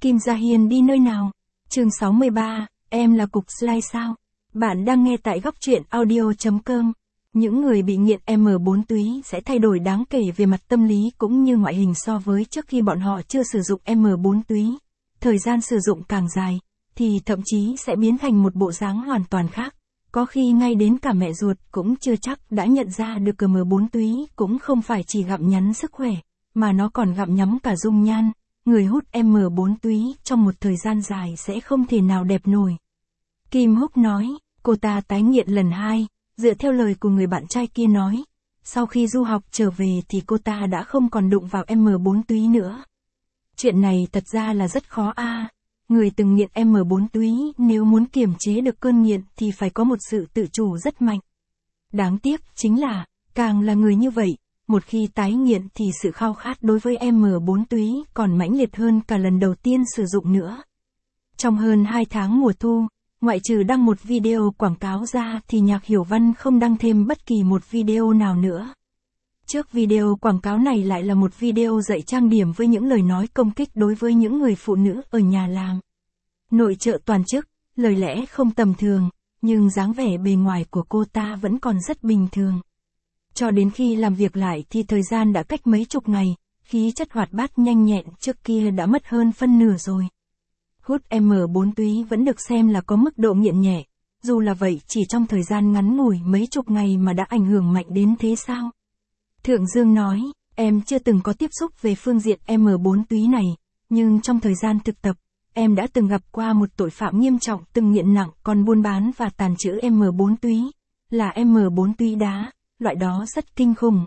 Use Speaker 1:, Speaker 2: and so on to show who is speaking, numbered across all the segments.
Speaker 1: Kim Gia Hiên đi nơi nào? Chương 63, em là cục slide sao? Bạn đang nghe tại góc truyện audio.com. Những người bị nghiện M4 túy sẽ thay đổi đáng kể về mặt tâm lý cũng như ngoại hình so với trước khi bọn họ chưa sử dụng M4 túy. Thời gian sử dụng càng dài, thì thậm chí sẽ biến thành một bộ dáng hoàn toàn khác. Có khi ngay đến cả mẹ ruột cũng chưa chắc đã nhận ra được M4 túy cũng không phải chỉ gặm nhấm sức khỏe, mà nó còn gặm nhấm cả dung nhan. Người hút M4 túy trong một thời gian dài sẽ không thể nào đẹp nổi. Kim Húc nói, cô ta tái nghiện lần 2, dựa theo lời của người bạn trai kia nói. Sau khi du học trở về thì cô ta đã không còn đụng vào M4 túy nữa. Chuyện này thật ra là rất khó Người từng nghiện M4 túy nếu muốn kiềm chế được cơn nghiện thì phải có một sự tự chủ rất mạnh. Đáng tiếc chính là, càng là người như vậy, một khi tái nghiện thì sự khao khát đối với M4 túy còn mãnh liệt hơn cả lần đầu tiên sử dụng nữa. Trong hơn 2 tháng mùa thu, ngoại trừ đăng một video quảng cáo ra thì Nhạc Hiểu Văn không đăng thêm bất kỳ một video nào nữa. Trước video quảng cáo này lại là một video dạy trang điểm với những lời nói công kích đối với những người phụ nữ ở nhà làm. Nội trợ toàn chức, lời lẽ không tầm thường, nhưng dáng vẻ bề ngoài của cô ta vẫn còn rất bình thường. Cho đến khi làm việc lại thì thời gian đã cách mấy chục ngày, khí chất hoạt bát nhanh nhẹn trước kia đã mất hơn phân nửa rồi. Hút M4 túy vẫn được xem là có mức độ nghiện nhẹ, dù là vậy chỉ trong thời gian ngắn ngủi mấy chục ngày mà đã ảnh hưởng mạnh đến thế sao? Thượng Dương nói, em chưa từng có tiếp xúc về phương diện M4 túy này, nhưng trong thời gian thực tập, em đã từng gặp qua một tội phạm nghiêm trọng từng nghiện nặng còn buôn bán và tàn trữ M4 túy, là M4 túy đá, loại đó rất kinh khủng.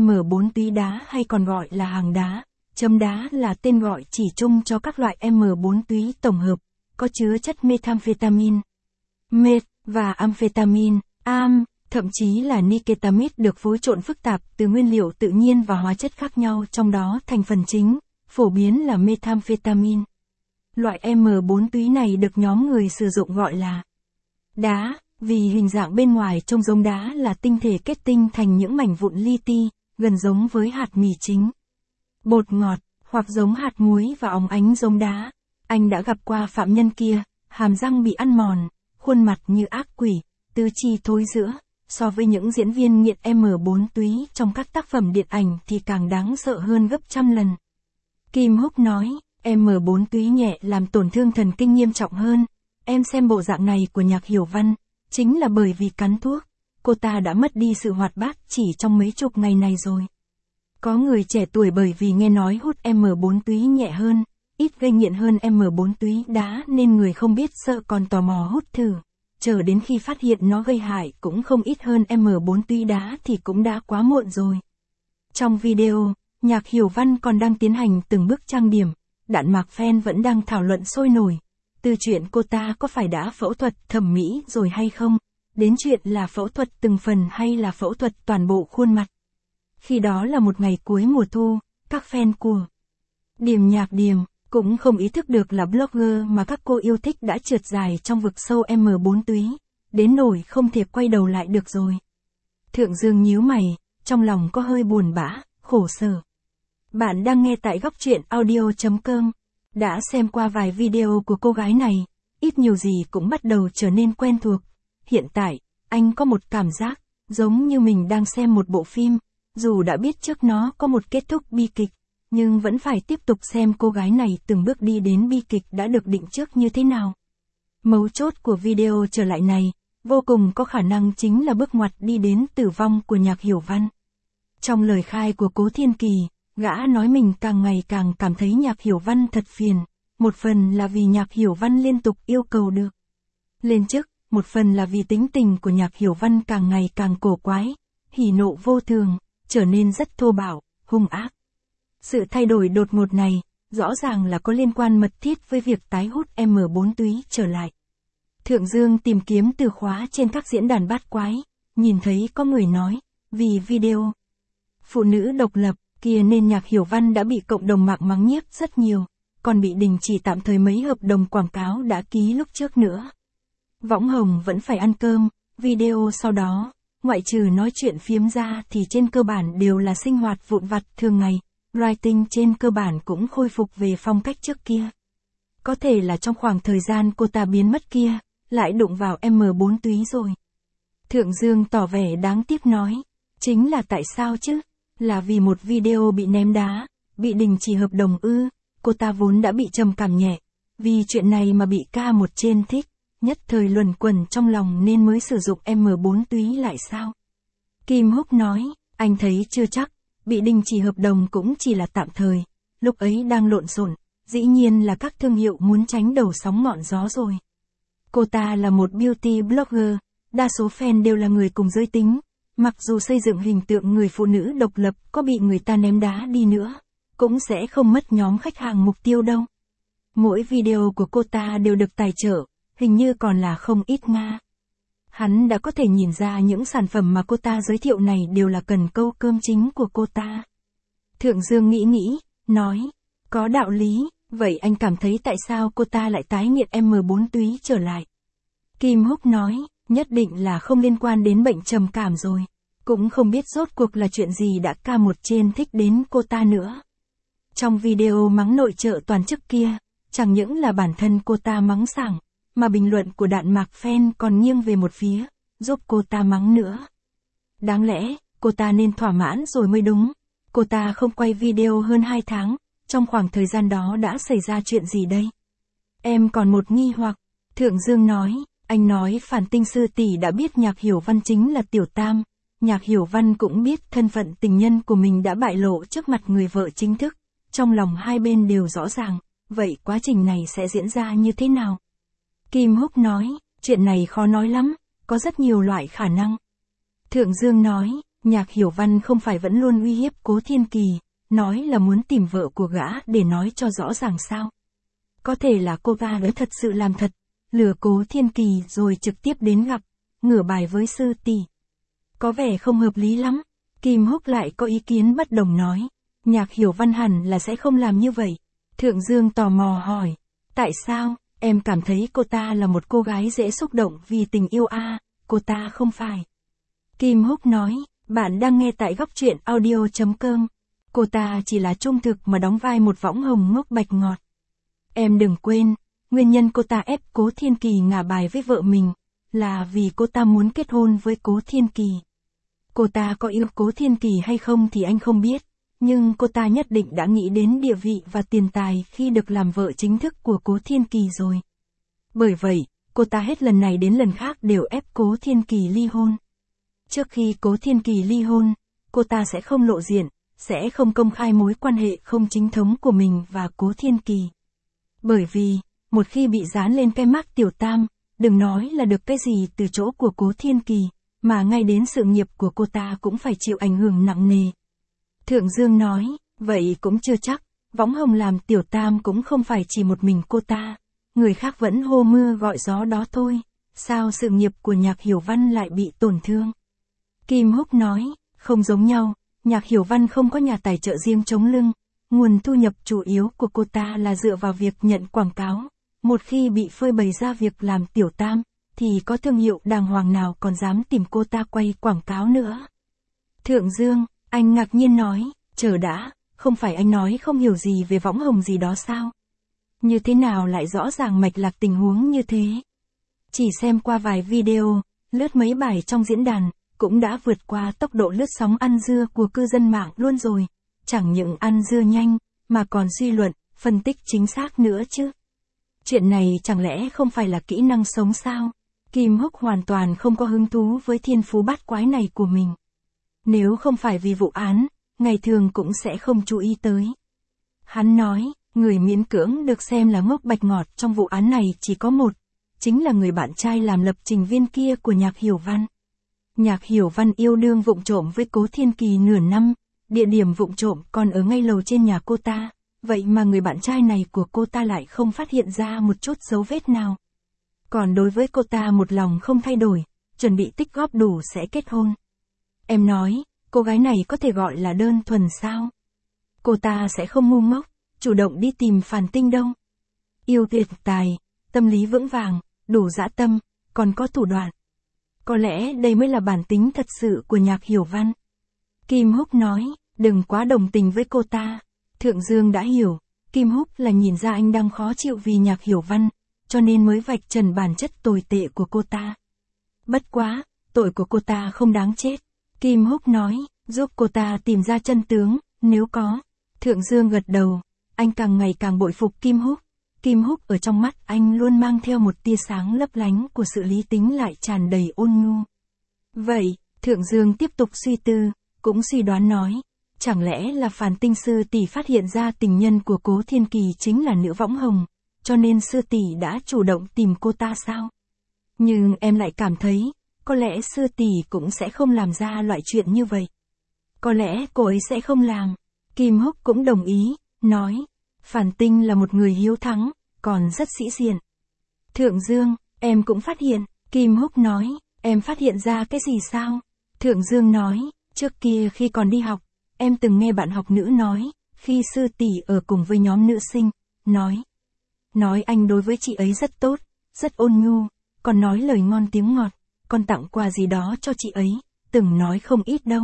Speaker 1: M4 túy đá hay còn gọi là hàng đá, chấm đá là tên gọi chỉ chung cho các loại M4 túy tổng hợp, có chứa chất methamphetamine, meth và amphetamine, thậm chí là niketamide được phối trộn phức tạp từ nguyên liệu tự nhiên và hóa chất khác nhau, trong đó thành phần chính, phổ biến là methamphetamine. Loại M4 túy này được nhóm người sử dụng gọi là đá, vì hình dạng bên ngoài trông giống đá là tinh thể kết tinh thành những mảnh vụn li ti, gần giống với hạt mì chính. Bột ngọt, hoặc giống hạt muối và óng ánh giống đá. Anh đã gặp qua phạm nhân kia, hàm răng bị ăn mòn, khuôn mặt như ác quỷ, tứ chi thối rữa. So với những diễn viên nghiện M4 túy trong các tác phẩm điện ảnh thì càng đáng sợ hơn gấp trăm lần. Kim Húc nói, M4 túy nhẹ làm tổn thương thần kinh nghiêm trọng hơn. Em xem bộ dạng này của Nhạc Hiểu Văn, chính là bởi vì cắn thuốc, cô ta đã mất đi sự hoạt bát chỉ trong mấy chục ngày này rồi. Có người trẻ tuổi bởi vì nghe nói hút M4 túy nhẹ hơn, ít gây nghiện hơn M4 túy đá nên người không biết sợ còn tò mò hút thử. Chờ đến khi phát hiện nó gây hại cũng không ít hơn M4 túy đá thì cũng đã quá muộn rồi. Trong video, Nhạc Hiểu Văn còn đang tiến hành từng bước trang điểm, đạn mạc fan vẫn đang thảo luận sôi nổi. Từ chuyện cô ta có phải đã phẫu thuật thẩm mỹ rồi hay không, đến chuyện là phẫu thuật từng phần hay là phẫu thuật toàn bộ khuôn mặt. Khi đó là một ngày cuối mùa thu, các fan của Điềm Nhạc Điềm cũng không ý thức được là blogger mà các cô yêu thích đã trượt dài trong vực sâu M4 túy, đến nỗi không thể quay đầu lại được rồi. Thượng Dương nhíu mày, trong lòng có hơi buồn bã, khổ sở. Bạn đang nghe tại góc truyện audio.com. Đã xem qua vài video của cô gái này, ít nhiều gì cũng bắt đầu trở nên quen thuộc. Hiện tại, anh có một cảm giác, giống như mình đang xem một bộ phim, dù đã biết trước nó có một kết thúc bi kịch, nhưng vẫn phải tiếp tục xem cô gái này từng bước đi đến bi kịch đã được định trước như thế nào. Mấu chốt của video trở lại này, vô cùng có khả năng chính là bước ngoặt đi đến tử vong của Nhạc Hiểu Văn. Trong lời khai của Cố Thiên Kỳ, gã nói mình càng ngày càng cảm thấy Nhạc Hiểu Văn thật phiền, một phần là vì Nhạc Hiểu Văn liên tục yêu cầu được lên chức, một phần là vì tính tình của Nhạc Hiểu Văn càng ngày càng cổ quái, hỉ nộ vô thường, trở nên rất thô bạo, hung ác. Sự thay đổi đột ngột này, rõ ràng là có liên quan mật thiết với việc tái hút M4 túy trở lại. Thượng Dương tìm kiếm từ khóa trên các diễn đàn bát quái, nhìn thấy có người nói, vì video phụ nữ độc lập kia nên Nhạc Hiểu Văn đã bị cộng đồng mạng mắng nhiếc rất nhiều, còn bị đình chỉ tạm thời mấy hợp đồng quảng cáo đã ký lúc trước nữa. Võng hồng vẫn phải ăn cơm, video sau đó, ngoại trừ nói chuyện phiếm ra thì trên cơ bản đều là sinh hoạt vụn vặt thường ngày, writing trên cơ bản cũng khôi phục về phong cách trước kia. Có thể là trong khoảng thời gian cô ta biến mất kia, lại đụng vào M4 túy rồi. Thượng Dương tỏ vẻ đáng tiếc nói. Chính là tại sao chứ? Là vì một video bị ném đá, bị đình chỉ hợp đồng ư? Cô ta vốn đã bị trầm cảm nhẹ. Vì chuyện này mà bị K1 trên thích, nhất thời luẩn quẩn trong lòng nên mới sử dụng M4 túy lại sao? Kim Húc nói, anh thấy chưa chắc, bị đình chỉ hợp đồng cũng chỉ là tạm thời. Lúc ấy đang lộn xộn, dĩ nhiên là các thương hiệu muốn tránh đầu sóng ngọn gió rồi. Cô ta là một beauty blogger, đa số fan đều là người cùng giới tính. Mặc dù xây dựng hình tượng người phụ nữ độc lập có bị người ta ném đá đi nữa, cũng sẽ không mất nhóm khách hàng mục tiêu đâu. Mỗi video của cô ta đều được tài trợ, hình như còn là không ít Nga. Hắn đã có thể nhìn ra những sản phẩm mà cô ta giới thiệu này đều là cần câu cơm chính của cô ta. Thượng Dương nghĩ, nói, có đạo lý, vậy anh cảm thấy tại sao cô ta lại tái nghiện M4 túy trở lại? Kim Húc nói, nhất định là không liên quan đến bệnh trầm cảm rồi. Cũng không biết rốt cuộc là chuyện gì đã K1 trên thích đến cô ta nữa. Trong video mắng nội trợ toàn chức kia, chẳng những là bản thân cô ta mắng sảng, mà bình luận của đạn mạc fan còn nghiêng về một phía, giúp cô ta mắng nữa. Đáng lẽ, cô ta nên thỏa mãn rồi mới đúng. Cô ta không quay video hơn 2 tháng, trong khoảng thời gian đó đã xảy ra chuyện gì đây? Em còn một nghi hoặc. Thượng Dương nói, anh nói Phản Tinh sư tỷ đã biết Nhạc Hiểu Văn chính là Tiểu Tam. Nhạc Hiểu Văn cũng biết thân phận tình nhân của mình đã bại lộ trước mặt người vợ chính thức. Trong lòng hai bên đều rõ ràng, vậy quá trình này sẽ diễn ra như thế nào? Kim Húc nói, chuyện này khó nói lắm, có rất nhiều loại khả năng. Thượng Dương nói, Nhạc Hiểu Văn không phải vẫn luôn uy hiếp Cố Thiên Kỳ, nói là muốn tìm vợ của gã để nói cho rõ ràng sao? Có thể là cô ta đã thật sự làm thật, lừa Cố Thiên Kỳ rồi trực tiếp đến gặp, ngửa bài với sư tỷ. Có vẻ không hợp lý lắm. Kim Húc lại có ý kiến bất đồng nói, Nhạc Hiểu Văn hẳn là sẽ không làm như vậy. Thượng Dương tò mò hỏi, tại sao? Em cảm thấy cô ta là một cô gái dễ xúc động vì tình yêu cô ta không phải. Kim Húc nói, bạn đang nghe tại góc truyện audio.com. Cô ta chỉ là trung thực mà đóng vai một võng hồng ngốc bạch ngọt. Em đừng quên, nguyên nhân cô ta ép Cố Thiên Kỳ ngả bài với vợ mình, là vì cô ta muốn kết hôn với Cố Thiên Kỳ. Cô ta có yêu Cố Thiên Kỳ hay không thì anh không biết, nhưng cô ta nhất định đã nghĩ đến địa vị và tiền tài khi được làm vợ chính thức của Cố Thiên Kỳ rồi. Bởi vậy, cô ta hết lần này đến lần khác đều ép Cố Thiên Kỳ ly hôn. Trước khi Cố Thiên Kỳ ly hôn, cô ta sẽ không lộ diện, sẽ không công khai mối quan hệ không chính thống của mình và Cố Thiên Kỳ. Bởi vì, một khi bị dán lên cái mác Tiểu Tam, đừng nói là được cái gì từ chỗ của Cố Thiên Kỳ, mà ngay đến sự nghiệp của cô ta cũng phải chịu ảnh hưởng nặng nề. Thượng Dương nói, vậy cũng chưa chắc, võng hồng làm Tiểu Tam cũng không phải chỉ một mình cô ta, người khác vẫn hô mưa gọi gió đó thôi, sao sự nghiệp của Nhạc Hiểu Văn lại bị tổn thương? Kim Húc nói, không giống nhau, Nhạc Hiểu Văn không có nhà tài trợ riêng chống lưng, nguồn thu nhập chủ yếu của cô ta là dựa vào việc nhận quảng cáo, một khi bị phơi bày ra việc làm Tiểu Tam, thì có thương hiệu đàng hoàng nào còn dám tìm cô ta quay quảng cáo nữa. Thượng Dương, anh ngạc nhiên nói, chờ đã, không phải anh nói không hiểu gì về võng hồng gì đó sao? Như thế nào lại rõ ràng mạch lạc tình huống như thế? Chỉ xem qua vài video, lướt mấy bài trong diễn đàn, cũng đã vượt qua tốc độ lướt sóng ăn dưa của cư dân mạng luôn rồi. Chẳng những ăn dưa nhanh, mà còn suy luận, phân tích chính xác nữa chứ. Chuyện này chẳng lẽ không phải là kỹ năng sống sao? Kim Húc hoàn toàn không có hứng thú với thiên phú bát quái này của mình. Nếu không phải vì vụ án, ngày thường cũng sẽ không chú ý tới. Hắn nói, người miễn cưỡng được xem là ngốc bạch ngọt trong vụ án này chỉ có một, chính là người bạn trai làm lập trình viên kia của Nhạc Hiểu Văn. Nhạc Hiểu Văn yêu đương vụng trộm với Cố Thiên Kỳ nửa năm, địa điểm vụng trộm còn ở ngay lầu trên nhà cô ta, vậy mà người bạn trai này của cô ta lại không phát hiện ra một chút dấu vết nào. Còn đối với cô ta một lòng không thay đổi, chuẩn bị tích góp đủ sẽ kết hôn. Em nói, cô gái này có thể gọi là đơn thuần sao? Cô ta sẽ không ngu ngốc, chủ động đi tìm Phản Tinh đâu. Yêu tuyệt tài, tâm lý vững vàng, đủ dã tâm, còn có thủ đoạn. Có lẽ đây mới là bản tính thật sự của Nhạc Hiểu Văn. Kim Húc nói, đừng quá đồng tình với cô ta. Thượng Dương đã hiểu, Kim Húc là nhìn ra anh đang khó chịu vì Nhạc Hiểu Văn, cho nên mới vạch trần bản chất tồi tệ của cô ta. Bất quá, tội của cô ta không đáng chết. Kim Húc nói, giúp cô ta tìm ra chân tướng, nếu có. Thượng Dương gật đầu, anh càng ngày càng bội phục Kim Húc. Kim Húc ở trong mắt anh luôn mang theo một tia sáng lấp lánh của sự lý tính lại tràn đầy ôn nhu. Vậy, Thượng Dương tiếp tục suy tư, cũng suy đoán nói, chẳng lẽ là Phàn Tinh sư tỷ phát hiện ra tình nhân của Cố Thiên Kỳ chính là Nữ Võng Hồng, cho nên sư tỷ đã chủ động tìm cô ta sao? Nhưng em lại cảm thấy, có lẽ sư tỷ cũng sẽ không làm ra loại chuyện như vậy. Có lẽ cô ấy sẽ không làm. Kim Húc cũng đồng ý, nói, Phàn Tinh là một người hiếu thắng, còn rất sĩ diện. Thượng Dương, em cũng phát hiện. Kim Húc nói, em phát hiện ra cái gì sao? Thượng Dương nói, trước kia khi còn đi học, em từng nghe bạn học nữ nói, khi sư tỷ ở cùng với nhóm nữ sinh, nói anh đối với chị ấy rất tốt, rất ôn nhu, còn nói lời ngon tiếng ngọt, còn tặng quà gì đó cho chị ấy, từng nói không ít đâu.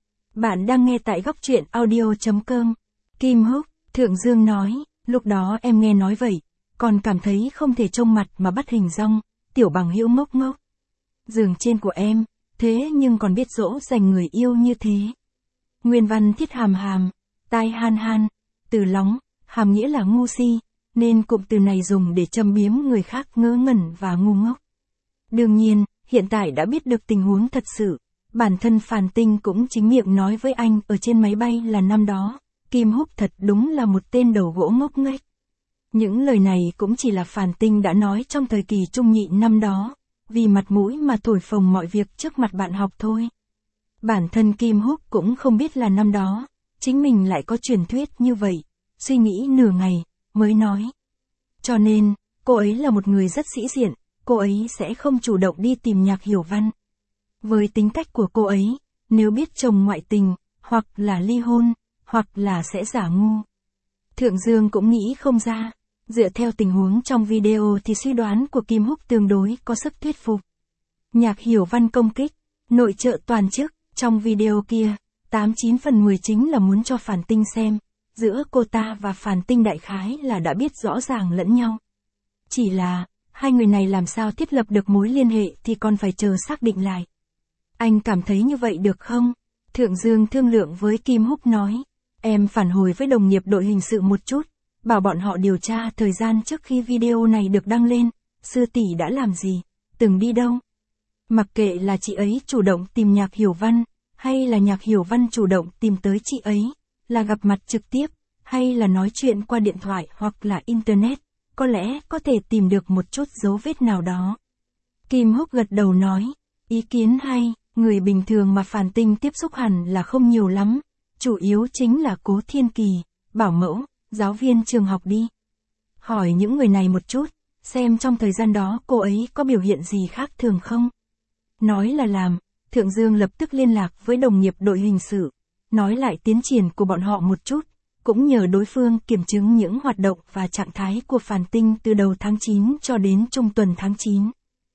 Speaker 1: Bạn đang nghe tại góc truyện audio.com. Kim Húc, Thượng Dương nói, lúc đó em nghe nói vậy, còn cảm thấy không thể trông mặt mà bắt hình dong, tiểu bằng hữu ngốc ngốc. Giường trên của em, thế nhưng còn biết dỗ dành người yêu như thế. Nguyên văn thiết hàm hàm, tai han han, từ lóng, hàm nghĩa là ngu si, nên cụm từ này dùng để châm biếm người khác ngớ ngẩn và ngu ngốc. Đương nhiên, hiện tại đã biết được tình huống thật sự, bản thân Phàn Tinh cũng chính miệng nói với anh ở trên máy bay là năm đó, Kim Húc thật đúng là một tên đầu gỗ ngốc nghếch. Những lời này cũng chỉ là Phàn Tinh đã nói trong thời kỳ trung nhị năm đó, vì mặt mũi mà thổi phồng mọi việc trước mặt bạn học thôi. Bản thân Kim Húc cũng không biết là năm đó, chính mình lại có truyền thuyết như vậy, suy nghĩ nửa ngày, mới nói. Cho nên, cô ấy là một người rất sĩ diện, cô ấy sẽ không chủ động đi tìm Nhạc Hiểu Văn. Với tính cách của cô ấy, nếu biết chồng ngoại tình, hoặc là ly hôn, hoặc là sẽ giả ngu. Thượng Dương cũng nghĩ không ra, dựa theo tình huống trong video thì suy đoán của Kim Húc tương đối có sức thuyết phục. Nhạc Hiểu Văn công kích, nội trợ toàn chức, trong video kia, 89 phần 10 chính là muốn cho Phàn Tinh xem, giữa cô ta và Phàn Tinh đại khái là đã biết rõ ràng lẫn nhau. Chỉ là, hai người này làm sao thiết lập được mối liên hệ thì còn phải chờ xác định lại. Anh cảm thấy như vậy được không? Thượng Dương thương lượng với Kim Húc nói, em phản hồi với đồng nghiệp đội hình sự một chút, bảo bọn họ điều tra thời gian trước khi video này được đăng lên, sư tỷ đã làm gì, từng đi đâu. Mặc kệ là chị ấy chủ động tìm Nhạc Hiểu Văn, hay là Nhạc Hiểu Văn chủ động tìm tới chị ấy, là gặp mặt trực tiếp, hay là nói chuyện qua điện thoại hoặc là Internet, có lẽ có thể tìm được một chút dấu vết nào đó. Kim Húc gật đầu nói, ý kiến hay, người bình thường mà Phàn Tinh tiếp xúc hẳn là không nhiều lắm, chủ yếu chính là Cố Thiên Kỳ, bảo mẫu, giáo viên trường học đi. Hỏi những người này một chút, xem trong thời gian đó cô ấy có biểu hiện gì khác thường không. Nói là làm, Thượng Dương lập tức liên lạc với đồng nghiệp đội hình sự, nói lại tiến triển của bọn họ một chút, cũng nhờ đối phương kiểm chứng những hoạt động và trạng thái của Phàn Tinh từ đầu tháng 9 cho đến trung tuần tháng 9.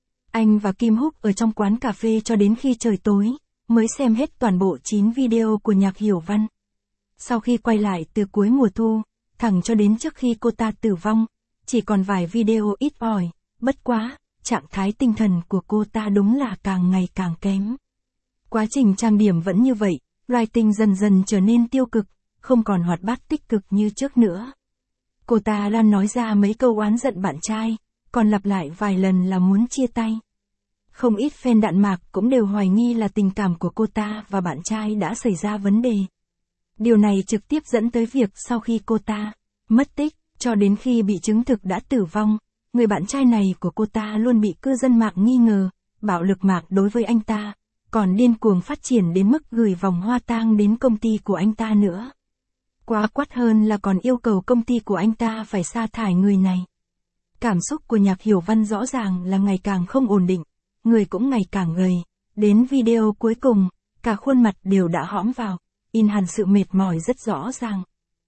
Speaker 1: Anh và Kim Húc ở trong quán cà phê cho đến khi trời tối, mới xem hết toàn bộ 9 video của Nhạc Hiểu Văn. Sau khi quay lại từ cuối mùa thu, thẳng cho đến trước khi cô ta tử vong, chỉ còn vài video ít ỏi, bất quá, trạng thái tinh thần của cô ta đúng là càng ngày càng kém. Quá trình trang điểm vẫn như vậy, writing dần dần trở nên tiêu cực, không còn hoạt bát tích cực như trước nữa. Cô ta đang nói ra mấy câu oán giận bạn trai, còn lặp lại vài lần là muốn chia tay. Không ít fan Đạn Mạc cũng đều hoài nghi là tình cảm của cô ta và bạn trai đã xảy ra vấn đề. Điều này trực tiếp dẫn tới việc sau khi cô ta mất tích, cho đến khi bị chứng thực đã tử vong, người bạn trai này của cô ta luôn bị cư dân mạng nghi ngờ, bạo lực mạng đối với anh ta, còn điên cuồng phát triển đến mức gửi vòng hoa tang đến công ty của anh ta nữa. Quá quát hơn là còn yêu cầu công ty của anh ta phải sa thải người này. Cảm xúc của Nhạc Hiểu Văn rõ ràng là ngày càng không ổn định, người cũng ngày càng gầy, đến video cuối cùng, cả khuôn mặt đều đã hõm vào, in hẳn sự mệt mỏi rất rõ ràng.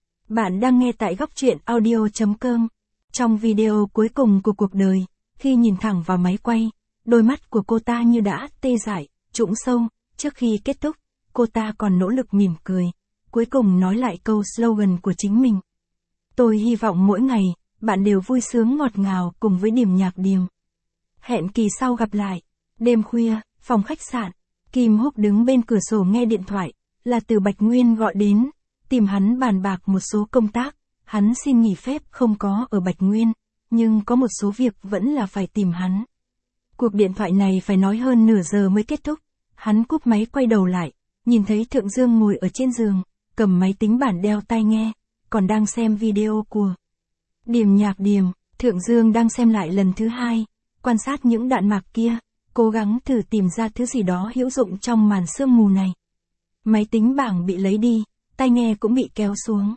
Speaker 1: Bạn đang nghe tại góc truyện audio.com. Trong video cuối cùng của cuộc đời, khi nhìn thẳng vào máy quay, đôi mắt của cô ta như đã tê dại, trũng sâu, trước khi kết thúc, cô ta còn nỗ lực mỉm cười, cuối cùng nói lại câu slogan của chính mình. Tôi hy vọng mỗi ngày, bạn đều vui sướng ngọt ngào cùng với Điềm Nhạc Điềm. Hẹn kỳ sau gặp lại. Đêm khuya, phòng khách sạn. Kim Húc đứng bên cửa sổ nghe điện thoại, là từ Bạch Nguyên gọi đến, tìm hắn bàn bạc một số công tác. Hắn xin nghỉ phép không có ở Bạch Nguyên, nhưng có một số việc vẫn là phải tìm hắn. Cuộc điện thoại này phải nói hơn nửa giờ mới kết thúc. Hắn cúp máy quay đầu lại, nhìn thấy Thượng Dương ngồi ở trên giường, cầm máy tính bảng đeo tai nghe, còn đang xem video của Điềm Nhạc Điềm. Thượng Dương đang xem lại lần thứ hai, quan sát những đạn mạc kia, cố gắng thử tìm ra thứ gì đó hữu dụng trong màn sương mù này. Máy tính bảng bị lấy đi, tai nghe cũng bị kéo xuống.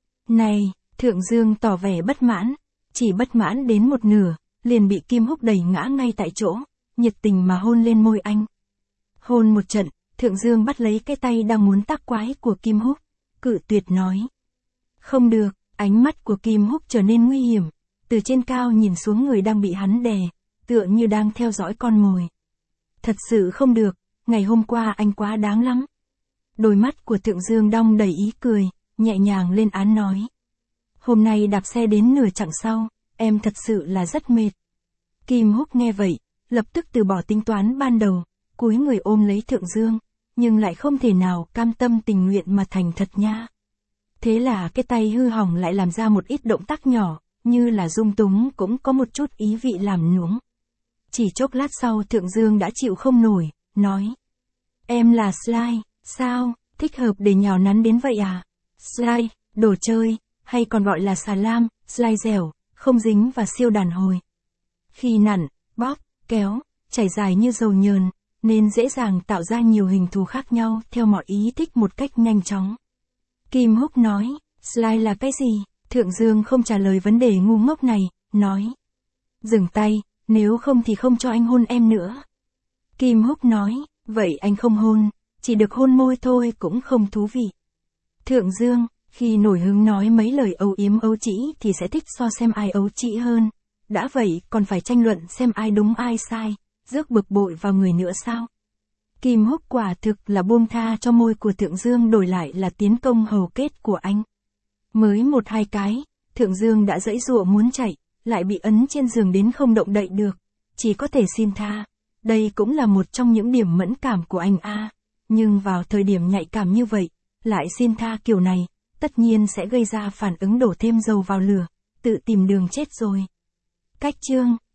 Speaker 1: Này, Thượng Dương tỏ vẻ bất mãn, chỉ bất mãn đến một nửa, liền bị Kim Húc đẩy ngã ngay tại chỗ, nhiệt tình mà hôn lên môi anh. Hôn một trận, Thượng Dương bắt lấy cái tay đang muốn tác quái của Kim Húc, cự tuyệt nói. Không được, ánh mắt của Kim Húc trở nên nguy hiểm, từ trên cao nhìn xuống người đang bị hắn đè, tựa như đang theo dõi con mồi. Thật sự không được, ngày hôm qua anh quá đáng lắm. Đôi mắt của Thượng Dương đong đầy ý cười, nhẹ nhàng lên án nói. Hôm nay đạp xe đến nửa chặng sau, em thật sự là rất mệt. Kim Húc nghe vậy, lập tức từ bỏ tính toán ban đầu, cúi người ôm lấy Thượng Dương, nhưng lại không thể nào cam tâm tình nguyện mà thành thật nha. Thế là cái tay hư hỏng lại làm ra một ít động tác nhỏ, như là dung túng cũng có một chút ý vị làm nũng. Chỉ chốc lát sau Thượng Dương đã chịu không nổi, nói. Em là Sly, sao, thích hợp để nhào nắn đến vậy à? Sly, đồ chơi, hay còn gọi là xà lam, Sly dẻo, không dính và siêu đàn hồi. Khi nặn, bóp, kéo, chảy dài như dầu nhờn, nên dễ dàng tạo ra nhiều hình thù khác nhau theo mọi ý thích một cách nhanh chóng. Kim Húc nói, Sly là cái gì? Thượng Dương không trả lời vấn đề ngu ngốc này, nói. Dừng tay, nếu không thì không cho anh hôn em nữa. Kim Húc nói, vậy anh không hôn, chỉ được hôn môi thôi cũng không thú vị. Thượng Dương, khi nổi hứng nói mấy lời âu yếm ấu trĩ thì sẽ thích so xem ai ấu trĩ hơn. Đã vậy còn phải tranh luận xem ai đúng ai sai, rước bực bội vào người nữa sao? Kim Húc quả thực là buông tha cho môi của Thượng Dương đổi lại là tiến công hầu kết của anh. Mới một hai cái, Thượng Dương đã giãy giụa muốn chạy, lại bị ấn trên giường đến không động đậy được, chỉ có thể xin tha. Đây cũng là một trong những điểm mẫn cảm của anh a. Nhưng vào thời điểm nhạy cảm như vậy, lại xin tha kiểu này, tất nhiên sẽ gây ra phản ứng đổ thêm dầu vào lửa, tự tìm đường chết rồi. Cách chương